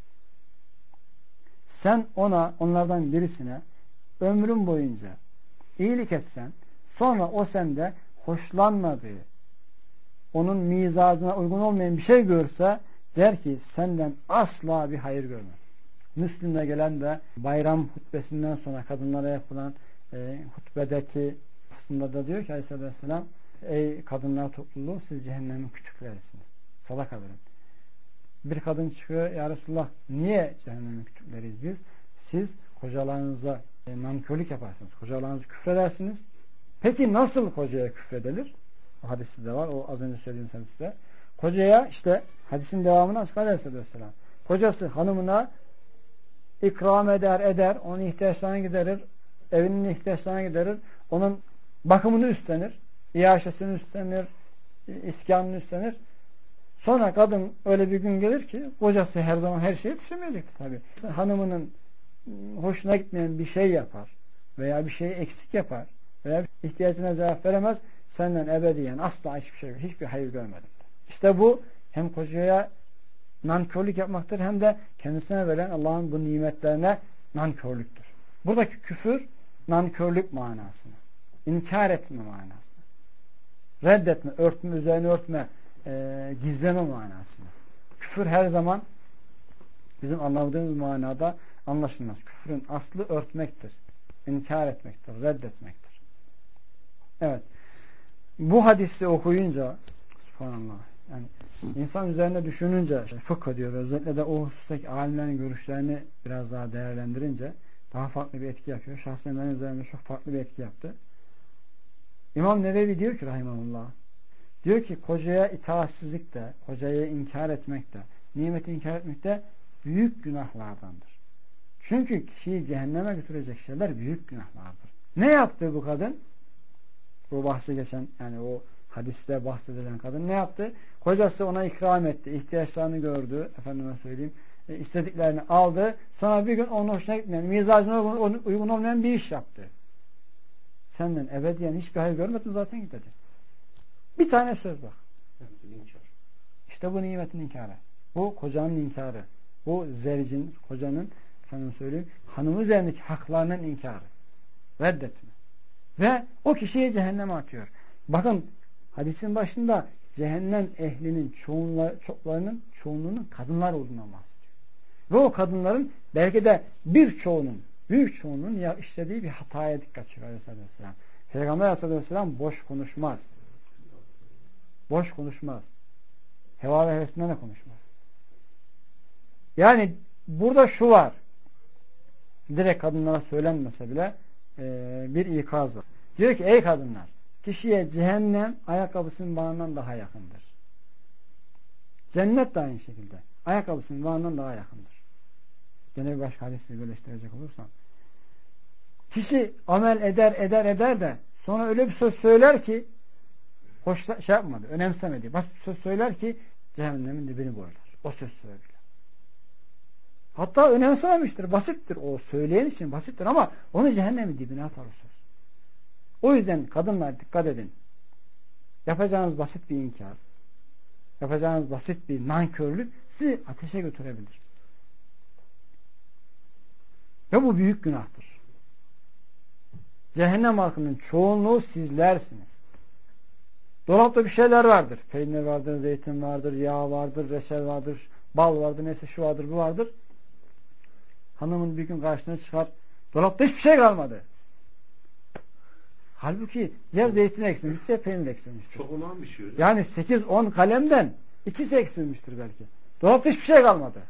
Sen ona, onlardan birisine ömrün boyunca iyilik etsen, sonra o sende hoşlanmadığı, onun mizacına uygun olmayan bir şey görse, der ki senden asla bir hayır görmem. Müslüm'de gelen de bayram hutbesinden sonra kadınlara yapılan e, hutbedeki kısımda da diyor ki Aleyhisselatü Vesselam ey kadınlar topluluğu siz cehennemin küçüklerisiniz. Sadaka verin. Bir kadın çıkıyor ya Resulullah niye cehennemin küçükleriyiz biz? Siz kocalarınıza e, nankörlük yaparsınız. Kocalarınızı küfredersiniz. Peki nasıl kocaya küfredilir? O hadiste de var. O az önce söylediğim hadiste. Kocaya işte hadisin devamını açıklar Aleyhisselatü Vesselam. Kocası hanımına ikram eder eder. Onun ihtiyaçlarını giderir. Evinin ihtiyaçlarını giderir. Onun bakımını üstlenir. İyaşesini üstlenir. İskanını üstlenir. Sonra kadın öyle bir gün gelir ki kocası her zaman her şeye yetişemeyecektir tabii. Hanımının hoşuna gitmeyen bir şey yapar veya bir şeyi eksik yapar veya ihtiyacına cevap veremez, senden ebediyen asla hiçbir şey, hiçbir hayır görmedim. İşte bu hem kocaya nankörlük yapmaktır hem de kendisine verilen Allah'ın bu nimetlerine nankörlüktür. Buradaki küfür nankörlük manasını, inkar etme manasını, reddetme, örtme, üzerine örtme, e, gizleme manasını. Küfür her zaman bizim anladığımız manada anlaşılmaz. Küfrün aslı örtmektir, inkar etmektir, reddetmektir. Evet. Bu hadisi okuyunca subhanallah, yani insan üzerine düşününce, fıkh diyor, özellikle de o husustaki alimlerin görüşlerini biraz daha değerlendirince daha farklı bir etki yapıyor. Şahsen benim üzerinde çok farklı bir etki yaptı. İmam Nevevi diyor ki rahimahullah, diyor ki kocaya itaatsizlik de, kocaya inkar etmek de, nimeti inkar etmek de büyük günahlardandır. Çünkü kişiyi cehenneme götürecek şeyler büyük günahlardır. Ne yaptı bu kadın? Bu bahsi geçen, yani o hadiste bahsedilen kadın ne yaptı? Kocası ona ikram etti, ihtiyaçlarını gördü, efendime söyleyeyim, e, istediklerini aldı. Sonra bir gün onun hoşuna gitmeyen, mizacına uygun, uygun olmayan bir iş yaptı. Senden ebediyen hiçbir hayır görmedin, zaten git dedi. Bir tane söz bak. İşte bu nimetin inkarı. Bu kocanın inkarı. Bu zevcin, kocanın, efendim söyleyeyim, hanımı üzerindeki haklarının inkarı. Reddetme. Ve o kişiyi cehenneme atıyor. Bakın hadisin başında cehennem ehlinin çoğunlar, çoklarının çoğunluğunun kadınlar olduğundan bahsediyor. Ve o kadınların belki de birçoğunun, büyük çoğunluğun ya işlediği bir hataya dikkat çekiyor Aleyhisselatü Vesselam. Peygamber Aleyhisselatü Vesselam boş konuşmaz. Boş konuşmaz. Heva ve hevesinden de konuşmaz. Yani burada şu var. Direkt kadınlara söylenmese bile e, bir ikaz var. Diyor ki ey kadınlar, kişiye cehennem ayakkabısının bağından daha yakındır. Cennet de aynı şekilde. Ayakkabısının bağından daha yakındır. Gene bir başka hadisle birleştirecek olursam. Kişi amel eder eder eder de sonra öyle bir söz söyler ki hoşla, şey yapmadı, önemsemedi. Basit bir söz söyler ki cehennemin dibini boylar. O söz söylüyor. Hatta önemsememiştir. Basittir. O söyleyen için basittir ama onu cehennemin dibine atar o söz. O yüzden kadınlar dikkat edin. Yapacağınız basit bir inkar, yapacağınız basit bir nankörlük sizi ateşe götürebilir. Ve bu büyük günahtır. Cehennem halkının çoğunluğu sizlersiniz. Dolapta bir şeyler vardır. Peynir vardır, zeytin vardır, yağ vardır, reçel vardır, bal vardır, neyse şu vardır, bu vardır. Hanımın bir gün karşısına çıkar, dolapta hiçbir şey kalmadı. Halbuki ya zeytin eksilmiş ya peynir eksilmiştir. Çok olan bir şey hocam. Yani sekiz on kalemden ikisi eksilmiştir belki. Dolapta hiçbir şey kalmadı.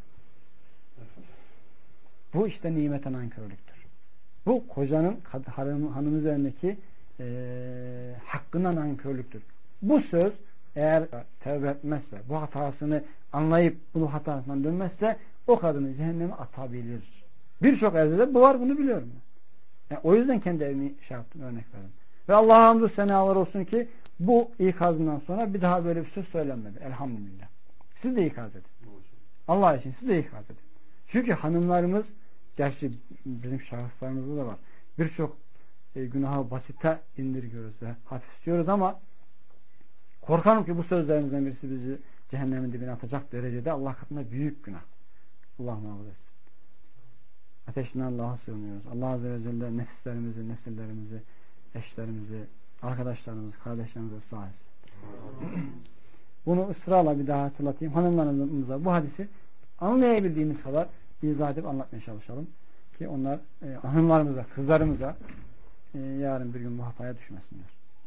Bu işte nimete nankörlüktür. Bu kocanın hanım, hanım üzerindeki e, hakkına nankörlüktür. Bu söz eğer tevbe etmezse, bu hatasını anlayıp bunu hatasından dönmezse o kadını cehenneme atabilir. Birçok evde bu var, bunu biliyorum. Yani o yüzden kendi evimi şey yaptım, örnek verdim. Ve Allah'a hamdü senalar olsun ki bu ikazından sonra bir daha böyle bir söz söylenmedi. Elhamdülillah. Siz de ikaz edin. Allah için siz de ikaz edin. Çünkü hanımlarımız, gerçi bizim şahıslarımızda da var, birçok e, günahı basite indirgiyoruz ve hafifliyoruz ama korkarım ki bu sözlerimizden birisi bizi cehennemin dibine atacak derecede Allah katında büyük günah. Allah muhafaza etsin. Ateşinden Allah'a sığınıyoruz. Allah Azze ve Celle nefislerimizi, nesillerimizi, eşlerimizi, arkadaşlarımızı, kardeşlerimizi ıslah etsin. Bunu ısrarla bir daha hatırlatayım. Hanımlarımıza bu hadisi anlayabildiğimiz kadar izah edip anlatmaya çalışalım. Ki onlar e, hanımlarımıza, kızlarımıza e, yarın bir gün bu hataya düşmesinler.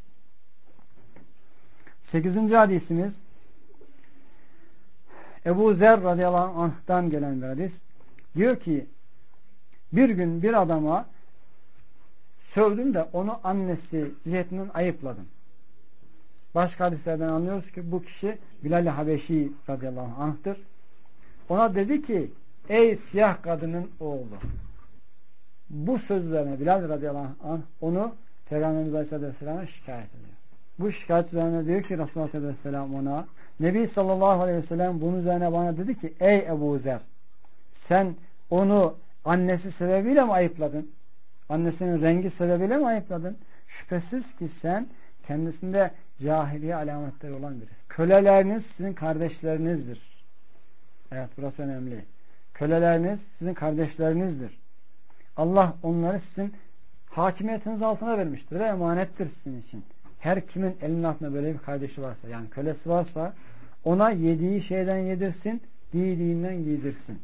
Sekizinci hadisimiz Ebu Zer radıyallahu anh'tan gelen bir hadis. Diyor ki bir gün bir adama sövdüm de onu annesi cihetinden ayıpladım. Başka hadislerden anlıyoruz ki bu kişi Bilal-i Habeşi radıyallahu anh'tır. Ona dedi ki ey siyah kadının oğlu. Bu sözlerine Bilal radıyallahu anh onu Peygamberimiz Aleyhisselatü Vesselam'a şikayet ediyor. Bu şikayet üzerine diyor ki Resulullah sallallahu aleyhi ve sellem ona, Nebi sallallahu aleyhi ve sellem bunun üzerine bana dedi ki ey Ebu Zer, sen onu Annesi sebebiyle mi ayıpladın? Annesinin rengi sebebiyle mi ayıpladın? Şüphesiz ki sen kendisinde cahiliye alametleri olan birisi. Köleleriniz sizin kardeşlerinizdir. Evet, burası önemli. Köleleriniz sizin kardeşlerinizdir. Allah onları sizin hakimiyetiniz altına vermiştir ve emanettir sizin için. Her kimin elinin altında böyle bir kardeşi varsa, yani kölesi varsa, ona yediği şeyden yedirsin, giydiğinden giydirsin.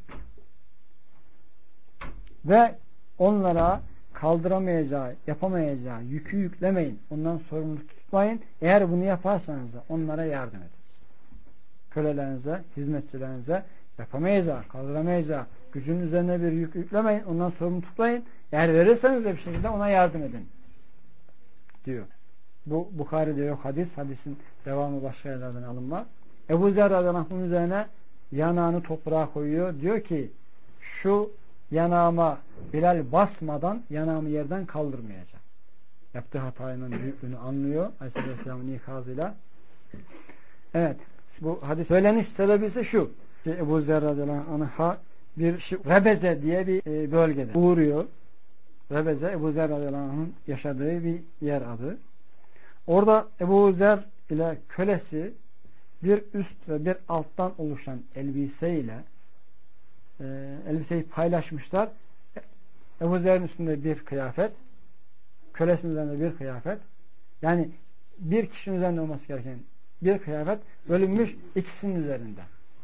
Ve onlara kaldıramayacağı, yapamayacağı yükü yüklemeyin. Ondan sorumlu tutmayın. Eğer bunu yaparsanız da onlara yardım edin. Kölelerinize, hizmetçilerinize yapamayacağı, kaldıramayacağı gücün üzerine bir yük yüklemeyin. Ondan sorumlu tutmayın. Eğer verirseniz de bir şekilde ona yardım edin diyor. Bu Bukhari'de yok hadis. Hadisin devamı başka yerlerden alınma. Ebu Zer radıyallahu anh'ın üzerine yanağını toprağa koyuyor. Diyor ki şu yanağıma Bilal basmadan yanağımı yerden kaldırmayacağım. Yaptığı hatanın büyüklüğünü anlıyor Aleyhisselam'ın ikazıyla. Evet. Bu hadis söyleniş sebebi ise şu. İşte Ebu Zer radıyallahu anh'a bir şey, Rebeze diye bir bölgede uğruyor. Rebeze Ebu Zer radıyallahu anh'ın yaşadığı bir yer adı. Orada Ebu Zer ile kölesi bir üst ve bir alttan oluşan elbiseyle e, elbiseyi paylaşmışlar. Ebu Zer'in üstünde bir kıyafet, kölesinin üzerinde bir kıyafet. Yani bir kişinin üzerinde olması gereken bir kıyafet bölünmüş ikisinin üzerinde.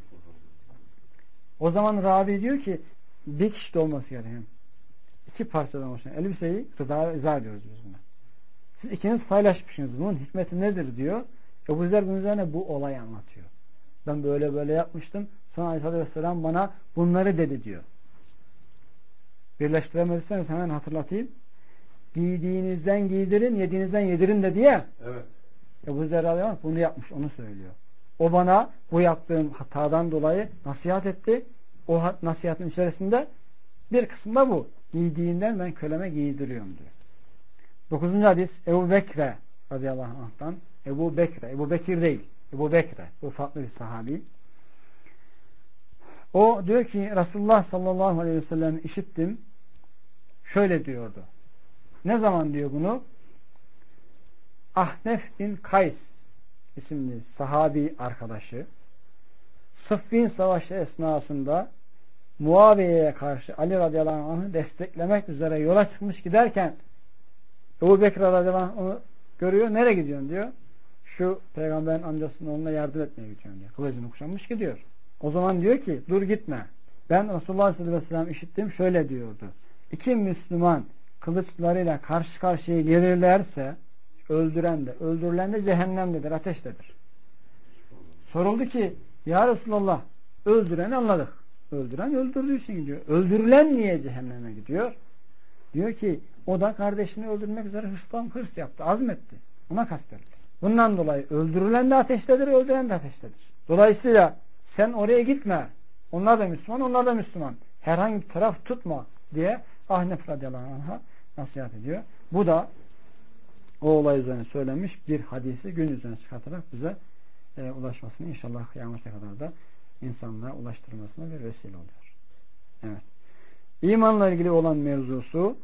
O zaman Rabi diyor ki bir kişi de olması gereken iki parçadan oluşan elbiseyi rıza, rıza diyoruz biz buna. Siz ikiniz paylaşmışsınız. Bunun hikmeti nedir diyor. Ebu Zer bunun üzerine bu olayı anlatıyor. Ben böyle böyle yapmıştım. Sonra Aleyhisselatü Vesselam bana bunları dedi diyor. Birleştiremediyseniz hemen hatırlatayım. Giydiğinizden giydirin, yediğinizden yedirin dedi ya. Evet. Ebu Zer radıyallahu anh bunu yapmış, onu söylüyor. O bana bu yaptığım hatadan dolayı nasihat etti. O nasihatın içerisinde bir kısmı da bu. Giydiğinden ben köleme giydiriyorum diyor. Dokuzuncu hadis Ebu Bekre radıyallahu anh'tan. Ebu Bekre, Ebu Bekir değil. Ebu Bekre. Bu farklı bir sahabi. O diyor ki Resulullah sallallahu aleyhi ve sellem işittim. Şöyle diyordu. Ne zaman diyor bunu? Ahnef bin Kays isimli sahabi arkadaşı Sıffin Savaşı esnasında Muaviye'ye karşı Ali radıyallahu anh'ı desteklemek üzere yola çıkmış giderken Ebu Bekir radıyallahu anh onu görüyor. Nereye gidiyorsun diyor. Şu peygamberin amcasının oğluna yardım etmeye gidiyorum diyor. Kılıcını kuşanmış gidiyor. O zaman diyor ki dur gitme. Ben Resulullah sallallahu aleyhi ve sellem işittim. Şöyle diyordu. İki Müslüman kılıçlarıyla karşı karşıya gelirlerse öldüren de öldürülen de cehennemdedir, ateştedir. Soruldu ki ya Resulullah öldüreni anladık. Öldüren öldürdüğü için gidiyor. Öldürülen niye cehenneme gidiyor? Diyor ki o da kardeşini öldürmek üzere hırslan hırs yaptı, azmetti. Ona kastetti. Bundan dolayı öldürülen de ateştedir, öldüren de ateştedir. Dolayısıyla sen oraya gitme. Onlar da Müslüman, onlar da Müslüman. Herhangi bir taraf tutma diye Ahnef radıyallahu anh'a nasihat ediyor. Bu da o olay üzerine söylenmiş bir hadisi gün üzerine çıkartarak bize e, ulaşmasını inşallah kıyamete kadar da insanlığa ulaştırmasına bir vesile oluyor. Evet. İmanla ilgili olan mevzusu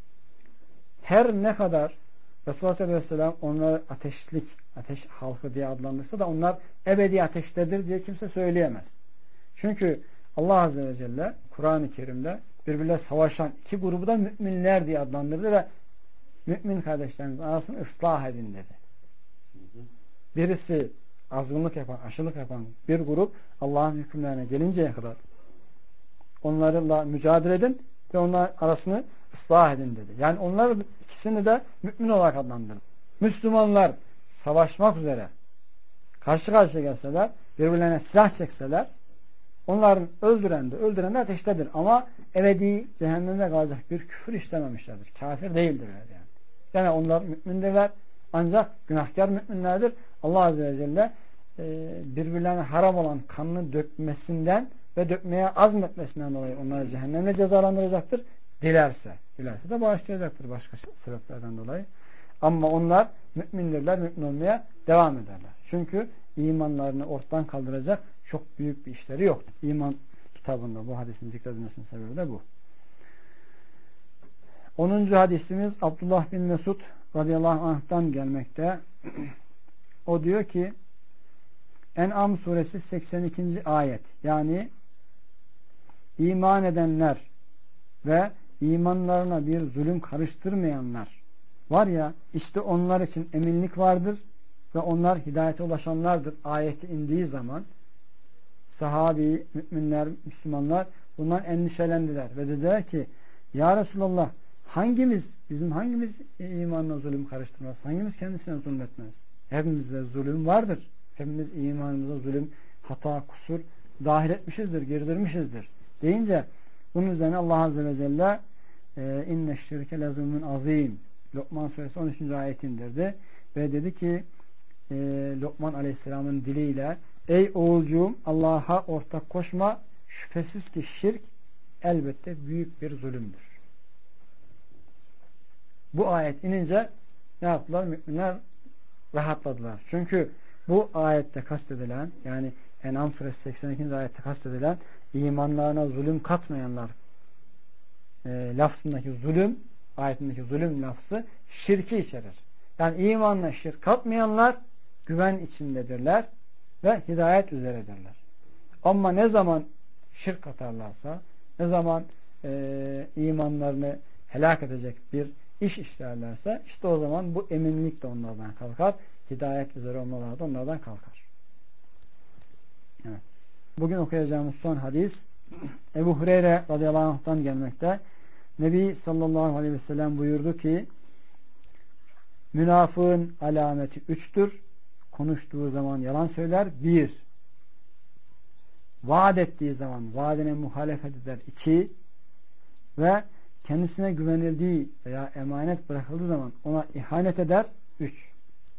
her ne kadar Resulullah sallallahu aleyhi ve sellem onları ateşlik, ateş halkı diye adlandırsa da onlar ebedi ateştedir diye kimse söyleyemez. Çünkü Allah Azze ve Celle Kur'an-ı Kerim'de birbirle savaşan iki grubu da müminler diye adlandırdı ve mümin kardeşlerimizin arasını ıslah edin dedi. Birisi azgınlık yapan, aşırılık yapan bir grup Allah'ın hükümlerine gelinceye kadar onlarla mücadele edin ve onlar arasını ıslah edin dedi. Yani onlar ikisini de mümin olarak adlandırdı. Müslümanlar savaşmak üzere karşı karşıya gelseler, birbirlerine silah çekseler onların öldüren de öldüren de ateştedir. Ama ebedi cehennemde kalacak bir küfür işlememişlerdir. Kafir değildirler yani. Yani onlar mümindirler ancak günahkar müminlerdir. Allah Azze ve Celle e, birbirlerine haram olan kanını dökmesinden ve dökmeye azmetmesinden dolayı onları cehennemle cezalandıracaktır. Dilerse. Dilerse de bağışlayacaktır başka sebeplerden dolayı. Ama onlar mümindirler, mümin olmaya devam ederler. Çünkü imanlarını ortadan kaldıracak çok büyük bir işleri yok. İman kitabında bu hadisin zikredilmesinin sebebi de bu. onuncu hadisimiz Abdullah bin Mesud radıyallahu anh'tan gelmekte. O diyor ki En'am suresi seksen ikinci ayet, yani iman edenler ve imanlarına bir zulüm karıştırmayanlar var ya, işte onlar için eminlik vardır ve onlar hidayete ulaşanlardır ayeti indiği zaman sahabi, müminler, Müslümanlar bundan endişelendiler ve dediler ki ya Resulallah, hangimiz, bizim hangimiz imanına zulüm karıştırmaz? Hangimiz kendisine zulmetmez? Hepimizde zulüm vardır. Hepimiz imanımıza zulüm, hata, kusur dahil etmişizdir, girdirmişizdir deyince bunun üzerine Allah Azze ve Celle inne şirke lezulmun azim Lokman suresi on üçüncü ayet indirdi ve dedi ki e, Lokman Aleyhisselam'ın diliyle ey oğulcuğum, Allah'a ortak koşma, şüphesiz ki şirk elbette büyük bir zulümdür. Bu ayet inince ne yaptılar? Müminler rahatladılar. Çünkü bu ayette kastedilen, yani En'am suresi seksen ikinci ayette kastedilen imanlarına zulüm katmayanlar e, lafzındaki zulüm, ayetindeki zulüm lafzı şirki içerir. Yani imanla şirk katmayanlar güven içindedirler ve hidayet üzeredirler. Ama ne zaman şirk katarlarsa, ne zaman e, imanlarını helak edecek bir iş işlerlerse, işte o zaman bu eminlik de onlardan kalkar. Hidayet üzere olmaları da onlardan kalkar. Evet. Bugün okuyacağımız son hadis Ebu Hureyre radıyallahu anh'tan gelmekte. Nebi sallallahu aleyhi ve sellem buyurdu ki münafığın alameti üçtür. Konuştuğu zaman yalan söyler. Bir. Vaat ettiği zaman vaadine muhalefet eder. İki. Ve kendisine güvenildiği veya emanet bırakıldığı zaman ona ihanet eder. Üç.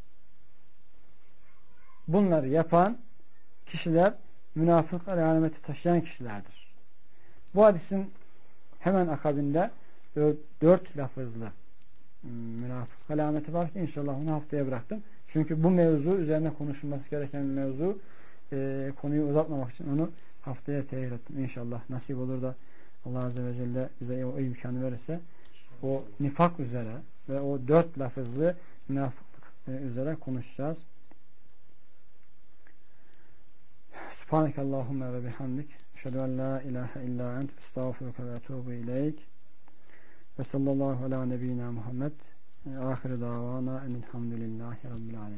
Bunları yapan kişiler münafık alameti taşıyan kişilerdir. Bu hadisin hemen akabinde dört lafızlı münafık alameti var ki inşallah onu haftaya bıraktım. Çünkü bu mevzu üzerine konuşulması gereken bir mevzu. E, konuyu uzatmamak için onu haftaya tehir ettim. İnşallah nasip olur da Allah Azze ve Celle bize o imkanı verirse o nifak üzere ve o dört lafızlı münafıklık üzere konuşacağız. Subhanekallahumma ve bihamdik. Eşhedü en la ilahe illa ent. Estağfiruke ve etûbü ileyk. Ve sallallahu ala nebiyyina Muhammed. Ahire davana enilhamdülillahi rabbil alemin.